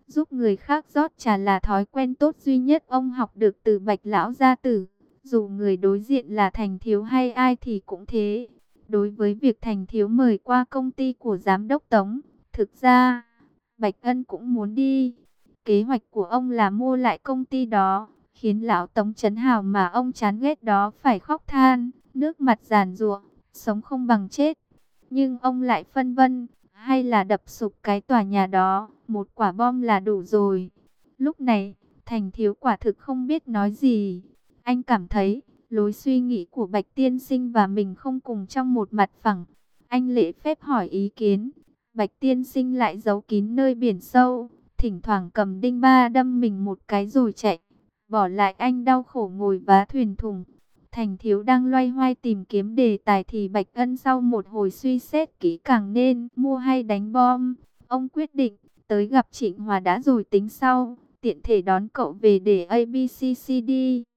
Giúp người khác rót trà là thói quen tốt duy nhất ông học được từ Bạch lão gia tử. Dù người đối diện là Thành Thiếu hay ai thì cũng thế. Đối với việc Thành Thiếu mời qua công ty của giám đốc Tống, thực ra Bạch Ân cũng muốn đi. Kế hoạch của ông là mua lại công ty đó, khiến lão Tống Chấn Hào mà ông chán ghét đó phải khóc than, nước mặt giàn giụa, sống không bằng chết. Nhưng ông lại phân vân, hay là đập sụp cái tòa nhà đó, một quả bom là đủ rồi. Lúc này, Thành Thiếu quả thực không biết nói gì. Anh cảm thấy, lối suy nghĩ của Bạch Tiên Sinh và mình không cùng trong một mặt phẳng. Anh lễ phép hỏi ý kiến. Bạch Tiên Sinh lại giấu kín nơi biển sâu, thỉnh thoảng cầm đinh ba đâm mình một cái rồi chạy, bỏ lại anh đau khổ ngồi vá thuyền thùng. Thành Thiếu đang loay hoay tìm kiếm đề tài thì Bạch Ân sau một hồi suy xét kỹ càng nên mua hay đánh bom. Ông quyết định tới gặp Trịnh Hòa đã rồi tính sau, tiện thể đón cậu về để a bê xê xê đê.